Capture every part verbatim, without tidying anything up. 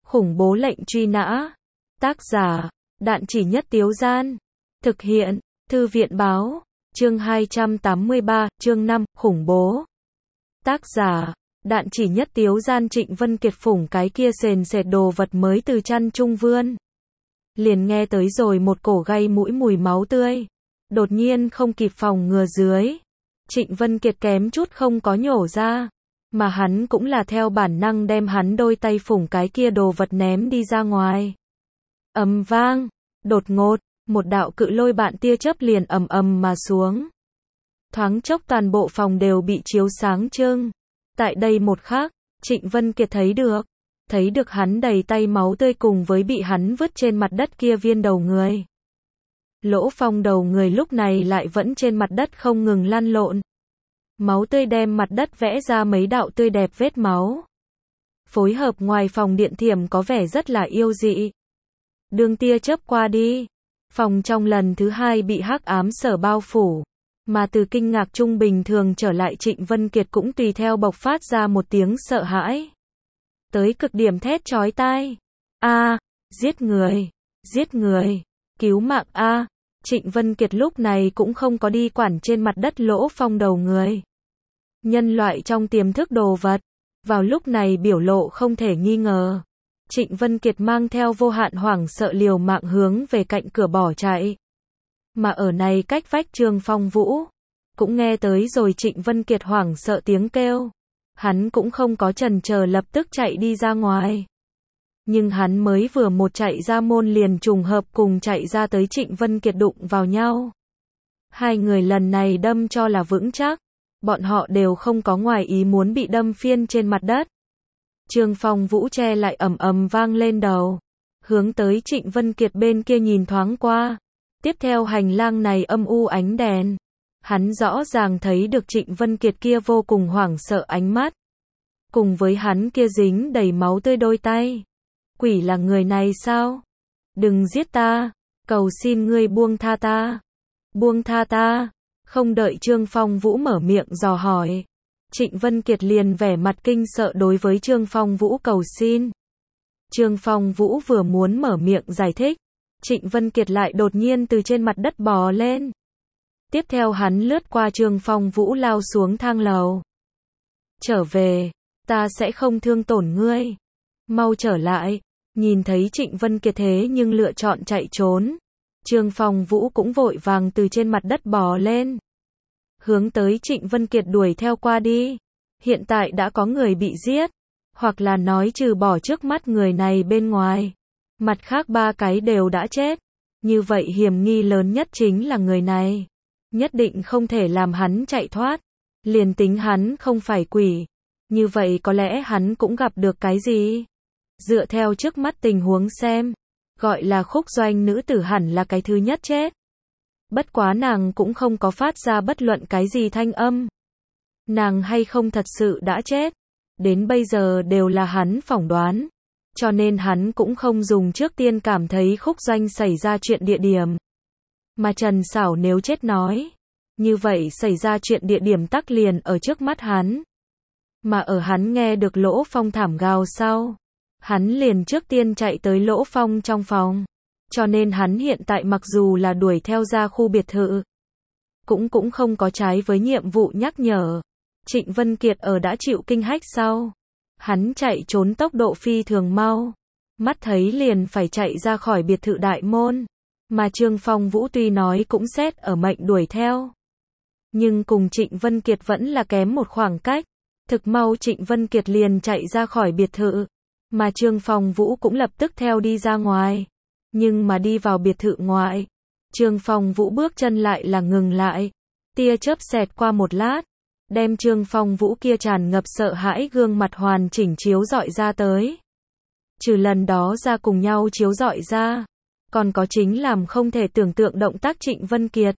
Khủng bố lệnh truy nã. Tác giả, Đạn Chỉ Nhất Tiếu Gian. Thực hiện, Thư viện báo. Chương hai trăm tám mươi ba, chương năm, khủng bố. Tác giả, Đạn Chỉ Nhất Tiếu Gian. Trịnh Vân Kiệt phủng cái kia sền sệt đồ vật mới từ chăn trung vươn. Liền nghe tới rồi một cổ gây mũi mùi máu tươi. Đột nhiên không kịp phòng ngừa dưới. Trịnh Vân Kiệt kém chút không có nhổ ra. Mà hắn cũng là theo bản năng đem hắn đôi tay phủng cái kia đồ vật ném đi ra ngoài. Ầm vang, đột ngột, một đạo cự lôi bạn tia chớp liền ầm ầm mà xuống. Thoáng chốc toàn bộ phòng đều bị chiếu sáng trưng. Tại đây một khắc, Trịnh Vân Kiệt thấy được, thấy được hắn đầy tay máu tươi cùng với bị hắn vứt trên mặt đất kia viên đầu người. Lỗ Phong đầu người lúc này lại vẫn trên mặt đất không ngừng lăn lộn. Máu tươi đem mặt đất vẽ ra mấy đạo tươi đẹp vết máu. Phối hợp ngoài phòng điện thiểm có vẻ rất là yêu dị. Đường tia chớp qua đi. Phòng trong lần thứ hai bị hắc ám sở bao phủ. Mà từ kinh ngạc trung bình thường trở lại Trịnh Vân Kiệt cũng tùy theo bộc phát ra một tiếng sợ hãi. Tới cực điểm thét chói tai. A, giết người, giết người, cứu mạng A. Trịnh Vân Kiệt lúc này cũng không có đi quản trên mặt đất Lỗ Phong đầu người. Nhân loại trong tiềm thức đồ vật, vào lúc này biểu lộ không thể nghi ngờ. Trịnh Vân Kiệt mang theo vô hạn hoảng sợ liều mạng hướng về cạnh cửa bỏ chạy. Mà ở này cách vách Trương Phong Vũ, cũng nghe tới rồi Trịnh Vân Kiệt hoảng sợ tiếng kêu. Hắn cũng không có chần chờ lập tức chạy đi ra ngoài. Nhưng hắn mới vừa một chạy ra môn liền trùng hợp cùng chạy ra tới Trịnh Vân Kiệt đụng vào nhau. Hai người lần này đâm cho là vững chắc. Bọn họ đều không có ngoài ý muốn bị đâm phiên trên mặt đất. Trương Phong Vũ che lại ầm ầm vang lên đầu. Hướng tới Trịnh Vân Kiệt bên kia nhìn thoáng qua. Tiếp theo hành lang này âm u ánh đèn. Hắn rõ ràng thấy được Trịnh Vân Kiệt kia vô cùng hoảng sợ ánh mắt. Cùng với hắn kia dính đầy máu tươi đôi tay. Quỷ là người này sao? Đừng giết ta. Cầu xin ngươi buông tha ta. Buông tha ta. Không đợi Trương Phong Vũ mở miệng dò hỏi. Trịnh Vân Kiệt liền vẻ mặt kinh sợ đối với Trương Phong Vũ cầu xin. Trương Phong Vũ vừa muốn mở miệng giải thích. Trịnh Vân Kiệt lại đột nhiên từ trên mặt đất bò lên. Tiếp theo hắn lướt qua Trương Phong Vũ lao xuống thang lầu. Trở về, ta sẽ không thương tổn ngươi. Mau trở lại. Nhìn thấy Trịnh Vân Kiệt thế nhưng lựa chọn chạy trốn. Trương Phong Vũ cũng vội vàng từ trên mặt đất bò lên. Hướng tới Trịnh Vân Kiệt đuổi theo qua đi. Hiện tại đã có người bị giết. Hoặc là nói trừ bỏ trước mắt người này bên ngoài. Mặt khác ba cái đều đã chết. Như vậy hiểm nghi lớn nhất chính là người này. Nhất định không thể làm hắn chạy thoát. Liền tính hắn không phải quỷ. Như vậy có lẽ hắn cũng gặp được cái gì. Dựa theo trước mắt tình huống xem. Gọi là Khúc Doanh nữ tử hẳn là cái thứ nhất chết. Bất quá nàng cũng không có phát ra bất luận cái gì thanh âm. Nàng hay không thật sự đã chết. Đến bây giờ đều là hắn phỏng đoán. Cho nên hắn cũng không dùng trước tiên cảm thấy Khúc Doanh xảy ra chuyện địa điểm. Mà Trần Sảo nếu chết nói. Như vậy xảy ra chuyện địa điểm tắc liền ở trước mắt hắn. Mà ở hắn nghe được Lỗ Phong thảm gào sau. Hắn liền trước tiên chạy tới Lỗ Phong trong phòng. Cho nên hắn hiện tại mặc dù là đuổi theo ra khu biệt thự. Cũng cũng không có trái với nhiệm vụ nhắc nhở. Trịnh Vân Kiệt ở đã chịu kinh hách sau. Hắn chạy trốn tốc độ phi thường mau. Mắt thấy liền phải chạy ra khỏi biệt thự đại môn. Mà Trương Phong Vũ tuy nói cũng xét ở mệnh đuổi theo. Nhưng cùng Trịnh Vân Kiệt vẫn là kém một khoảng cách. Thực mau Trịnh Vân Kiệt liền chạy ra khỏi biệt thự. Mà Trương Phong Vũ cũng lập tức theo đi ra ngoài. Nhưng mà đi vào biệt thự ngoại. Trương Phong Vũ bước chân lại là ngừng lại. Tia chớp xẹt qua một lát. Đem Trương Phong Vũ kia tràn ngập sợ hãi gương mặt hoàn chỉnh chiếu dọi ra tới. Trừ lần đó ra cùng nhau chiếu dọi ra. Còn có chính làm không thể tưởng tượng động tác Trịnh Vân Kiệt.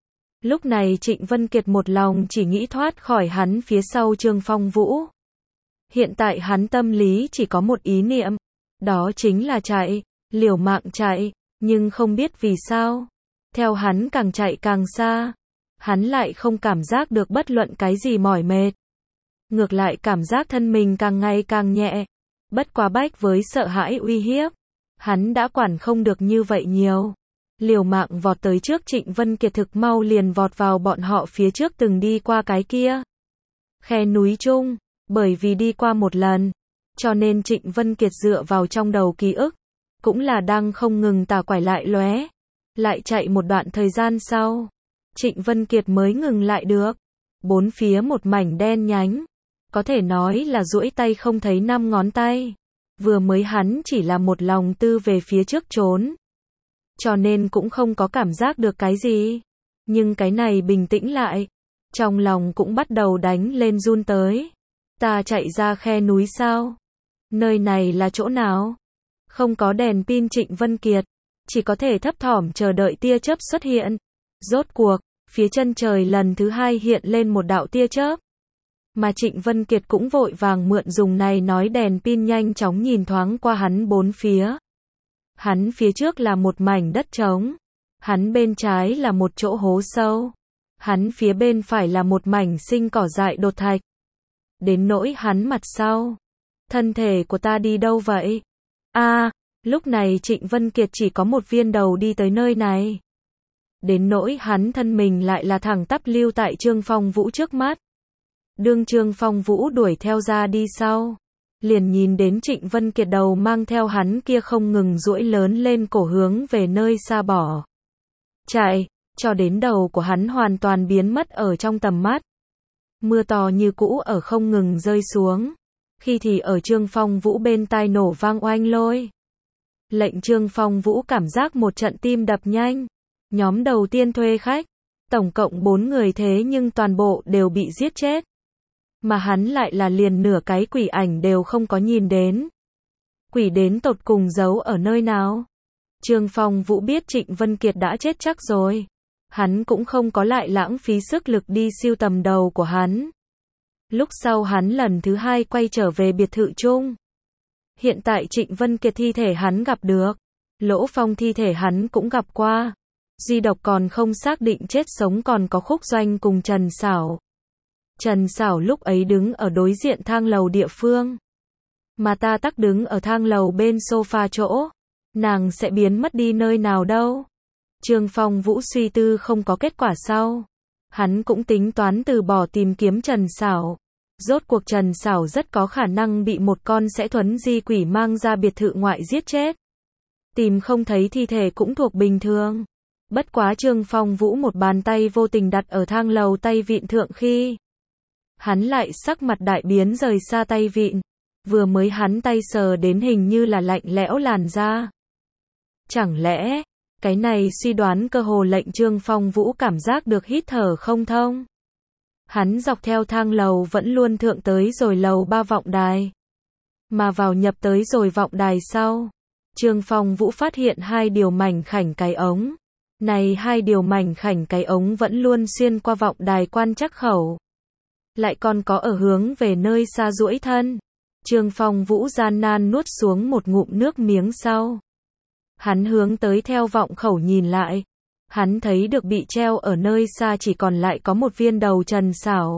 Lúc này Trịnh Vân Kiệt một lòng chỉ nghĩ thoát khỏi hắn phía sau Trương Phong Vũ. Hiện tại hắn tâm lý chỉ có một ý niệm. Đó chính là chạy, liều mạng chạy. Nhưng không biết vì sao. Theo hắn càng chạy càng xa. Hắn lại không cảm giác được bất luận cái gì mỏi mệt. Ngược lại cảm giác thân mình càng ngày càng nhẹ. Bất quá bách với sợ hãi uy hiếp, hắn đã quản không được như vậy nhiều. Liều mạng vọt tới trước Trịnh Vân Kiệt, thực mau liền vọt vào bọn họ phía trước từng đi qua cái kia khe núi chung, bởi vì đi qua một lần, cho nên Trịnh Vân Kiệt dựa vào trong đầu ký ức, cũng là đang không ngừng tà quải lại lóe, lại chạy một đoạn thời gian sau, Trịnh Vân Kiệt mới ngừng lại được. Bốn phía một mảnh đen nhánh, có thể nói là duỗi tay không thấy năm ngón tay. Vừa mới hắn chỉ là một lòng tư về phía trước trốn, cho nên cũng không có cảm giác được cái gì. Nhưng cái này bình tĩnh lại, trong lòng cũng bắt đầu đánh lên run tới. Ta chạy ra khe núi sao? Nơi này là chỗ nào? Không có đèn pin Trịnh Vân Kiệt, chỉ có thể thấp thỏm chờ đợi tia chớp xuất hiện. Rốt cuộc, phía chân trời lần thứ hai hiện lên một đạo tia chớp. Mà Trịnh Vân Kiệt cũng vội vàng mượn dùng này nói đèn pin nhanh chóng nhìn thoáng qua hắn bốn phía. Hắn phía trước là một mảnh đất trống. Hắn bên trái là một chỗ hố sâu. Hắn phía bên phải là một mảnh sinh cỏ dại đột thạch. Đến nỗi hắn mặt sau. Thân thể của ta đi đâu vậy? A, à, lúc này Trịnh Vân Kiệt chỉ có một viên đầu đi tới nơi này. Đến nỗi hắn thân mình lại là thẳng tắp lưu tại Trương Phong Vũ trước mắt. Đương Trương Phong Vũ đuổi theo ra đi sau, liền nhìn đến Trịnh Vân Kiệt đầu mang theo hắn kia không ngừng duỗi lớn lên cổ hướng về nơi xa bỏ chạy, cho đến đầu của hắn hoàn toàn biến mất ở trong tầm mắt. Mưa to như cũ ở không ngừng rơi xuống, khi thì ở Trương Phong Vũ bên tai nổ vang oanh lôi. Lệnh Trương Phong Vũ cảm giác một trận tim đập nhanh. Nhóm đầu tiên thuê khách, tổng cộng bốn người thế nhưng toàn bộ đều bị giết chết. Mà hắn lại là liền nửa cái quỷ ảnh đều không có nhìn đến. Quỷ đến tột cùng giấu ở nơi nào? Trương Phong Vũ biết Trịnh Vân Kiệt đã chết chắc rồi. Hắn cũng không có lại lãng phí sức lực đi siêu tầm đầu của hắn. Lúc sau hắn lần thứ hai quay trở về biệt thự chung. Hiện tại Trịnh Vân Kiệt thi thể hắn gặp được. Lỗ Phong thi thể hắn cũng gặp qua. Duy độc còn không xác định chết sống còn có Khúc Doanh cùng Trần Sảo. Trần Sảo lúc ấy đứng ở đối diện thang lầu địa phương. Mà ta tắc đứng ở thang lầu bên sofa chỗ. Nàng sẽ biến mất đi nơi nào đâu? Trương Phong Vũ suy tư không có kết quả sau. Hắn cũng tính toán từ bỏ tìm kiếm Trần Sảo. Rốt cuộc Trần Sảo rất có khả năng bị một con sẽ thuấn di quỷ mang ra biệt thự ngoại giết chết. Tìm không thấy thi thể cũng thuộc bình thường. Bất quá Trương Phong Vũ một bàn tay vô tình đặt ở thang lầu tay vịn thượng khi. Hắn lại sắc mặt đại biến rời xa tay vịn. Vừa mới hắn tay sờ đến hình như là lạnh lẽo làn da. Chẳng lẽ, cái này suy đoán cơ hồ lệnh Trương Phong Vũ cảm giác được hít thở không thông. Hắn dọc theo thang lầu vẫn luôn thượng tới rồi lầu ba vọng đài. Mà vào nhập tới rồi vọng đài sau. Trương Phong Vũ phát hiện hai điều mảnh khảnh cái ống. Này hai điều mảnh khảnh cái ống vẫn luôn xuyên qua vọng đài quan trắc khẩu. Lại còn có ở hướng về nơi xa duỗi thân. Trương Phong Vũ gian nan nuốt xuống một ngụm nước miếng sau. Hắn hướng tới theo vọng khẩu nhìn lại. Hắn thấy được bị treo ở nơi xa chỉ còn lại có một viên đầu Trần Sảo.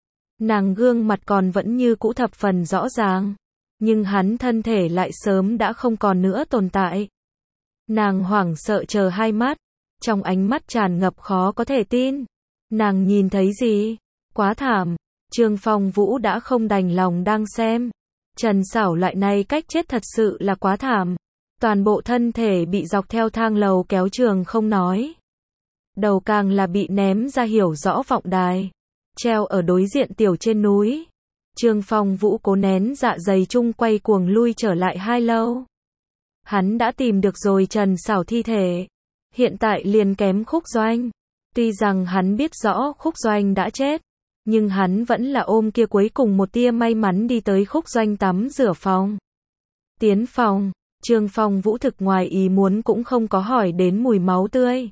Nàng gương mặt còn vẫn như cũ thập phần rõ ràng. Nhưng hắn thân thể lại sớm đã không còn nữa tồn tại. Nàng hoảng sợ chờ hai mắt. Trong ánh mắt tràn ngập khó có thể tin. Nàng nhìn thấy gì? Quá thảm. Trương Phong Vũ đã không đành lòng đang xem. Trần Sảo loại này cách chết thật sự là quá thảm. Toàn bộ thân thể bị dọc theo thang lầu kéo trường không nói. Đầu càng là bị ném ra hiểu rõ vọng đài. Treo ở đối diện tiểu trên núi. Trương Phong Vũ cố nén dạ dày chung quay cuồng lui trở lại hai lâu. Hắn đã tìm được rồi Trần Sảo thi thể. Hiện tại liền kém Khúc Doanh. Tuy rằng hắn biết rõ Khúc Doanh đã chết. Nhưng hắn vẫn là ôm kia cuối cùng một tia may mắn đi tới Khúc Doanh tắm rửa phòng. Tiến phòng. Trương Phong Vũ thực ngoài ý muốn cũng không có hỏi đến mùi máu tươi.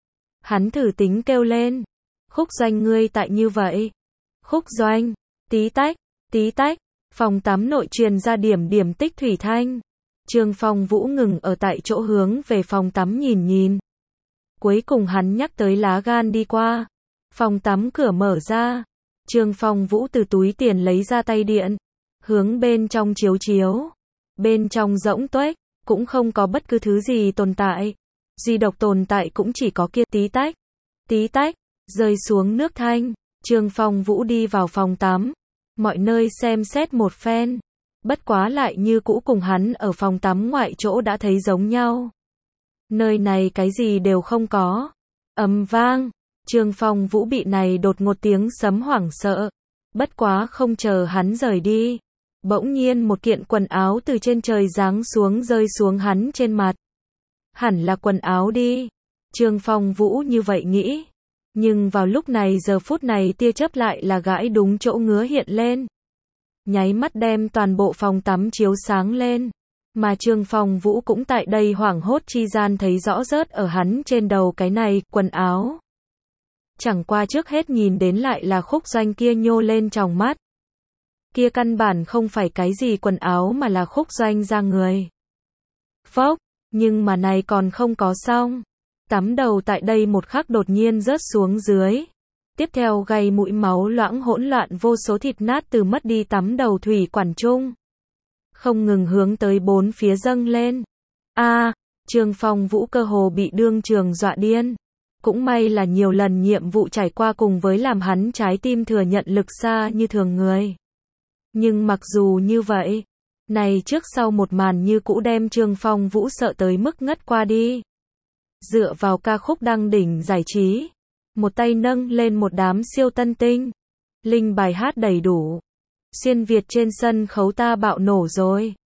Hắn thử tính kêu lên. Khúc Doanh ngươi tại như vậy. Khúc Doanh. Tí tách. Tí tách. Phòng tắm nội truyền ra điểm điểm tích thủy thanh. Trương Phong Vũ ngừng ở tại chỗ hướng về phòng tắm nhìn nhìn. Cuối cùng hắn nhắc tới lá gan đi qua. Phòng tắm cửa mở ra. Trương Phong Vũ từ túi tiền lấy ra tay điện. Hướng bên trong chiếu chiếu. Bên trong rỗng tuếch, cũng không có bất cứ thứ gì tồn tại. Duy độc tồn tại cũng chỉ có kia tí tách, tí tách, rơi xuống nước thanh. Trương Phong Vũ đi vào phòng tắm, mọi nơi xem xét một phen. Bất quá lại như cũ cùng hắn ở phòng tắm ngoại chỗ đã thấy giống nhau. Nơi này cái gì đều không có. Ầm vang, Trương Phong Vũ bị này đột ngột tiếng sấm hoảng sợ. Bất quá không chờ hắn rời đi, bỗng nhiên một kiện quần áo từ trên trời giáng xuống rơi xuống hắn trên mặt. Hẳn là quần áo đi. Trương Phong Vũ như vậy nghĩ. Nhưng vào lúc này giờ phút này tia chớp lại là gãi đúng chỗ ngứa hiện lên. Nháy mắt đem toàn bộ phòng tắm chiếu sáng lên. Mà Trương Phong Vũ cũng tại đây hoảng hốt chi gian thấy rõ rớt ở hắn trên đầu cái này, quần áo. Chẳng qua trước hết nhìn đến lại là Khúc Doanh kia nhô lên tròng mắt. Kia căn bản không phải cái gì quần áo mà là Khúc Doanh ra người. Phốc, nhưng mà này còn không có xong. Tắm đầu tại đây một khắc đột nhiên rớt xuống dưới. Tiếp theo gây mũi máu loãng hỗn loạn vô số thịt nát từ mất đi tắm đầu thủy quản trung. Không ngừng hướng tới bốn phía dâng lên. A, à, Trương Phong Vũ cơ hồ bị đương trường dọa điên. Cũng may là nhiều lần nhiệm vụ trải qua cùng với làm hắn trái tim thừa nhận lực xa như thường người. Nhưng mặc dù như vậy, này trước sau một màn như cũ đem Trương Phong Vũ sợ tới mức ngất qua đi. Dựa vào ca khúc đăng đỉnh giải trí, một tay nâng lên một đám siêu tân tinh, linh bài hát đầy đủ. Xuyên Việt trên sân khấu ta bạo nổ rồi.